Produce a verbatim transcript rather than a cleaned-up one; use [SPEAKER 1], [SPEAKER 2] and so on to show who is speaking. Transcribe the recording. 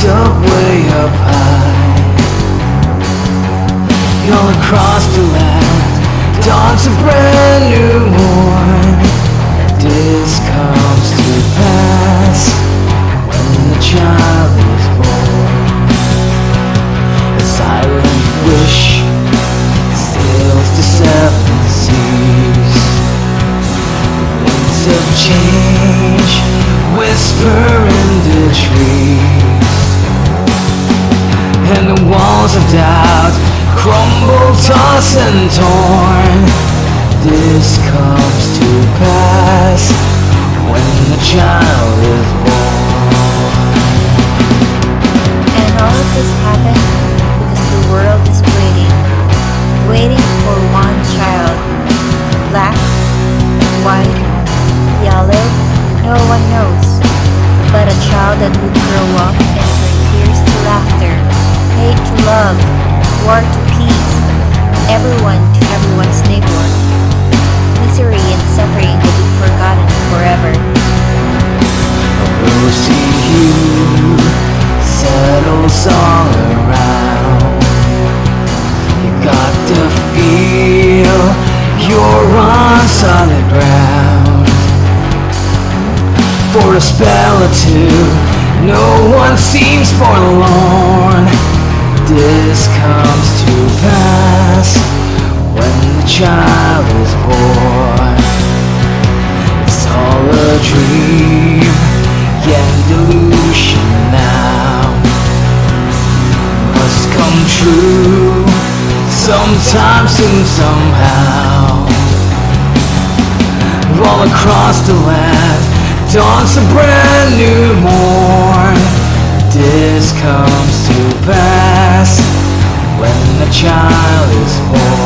[SPEAKER 1] up way up high. All across the land dawns a brand new morn. This comes to pass when the child is born. A silent wish sails the seven seas. Winds of change whisper in the trees, and the walls of doubt crumble, toss and torn. This comes to pass when the child is born.
[SPEAKER 2] And all of this happened because the world is waiting, waiting for one child. Black, white, yellow, no one knows, but a child that would grow up and turn tears to laughter, hate to love, war to peace, everyone to everyone's neighbor. Misery and suffering will be forgotten forever.
[SPEAKER 1] We'll see you settles all around. You got to feel you're on solid ground. For a spell or two, no one seems forlorn. This comes to pass when the child is born. It's all a dream, yet delusion now. Must come true sometime soon, somehow. All across the land dawns a brand new morn. This comes to pass when the child is born.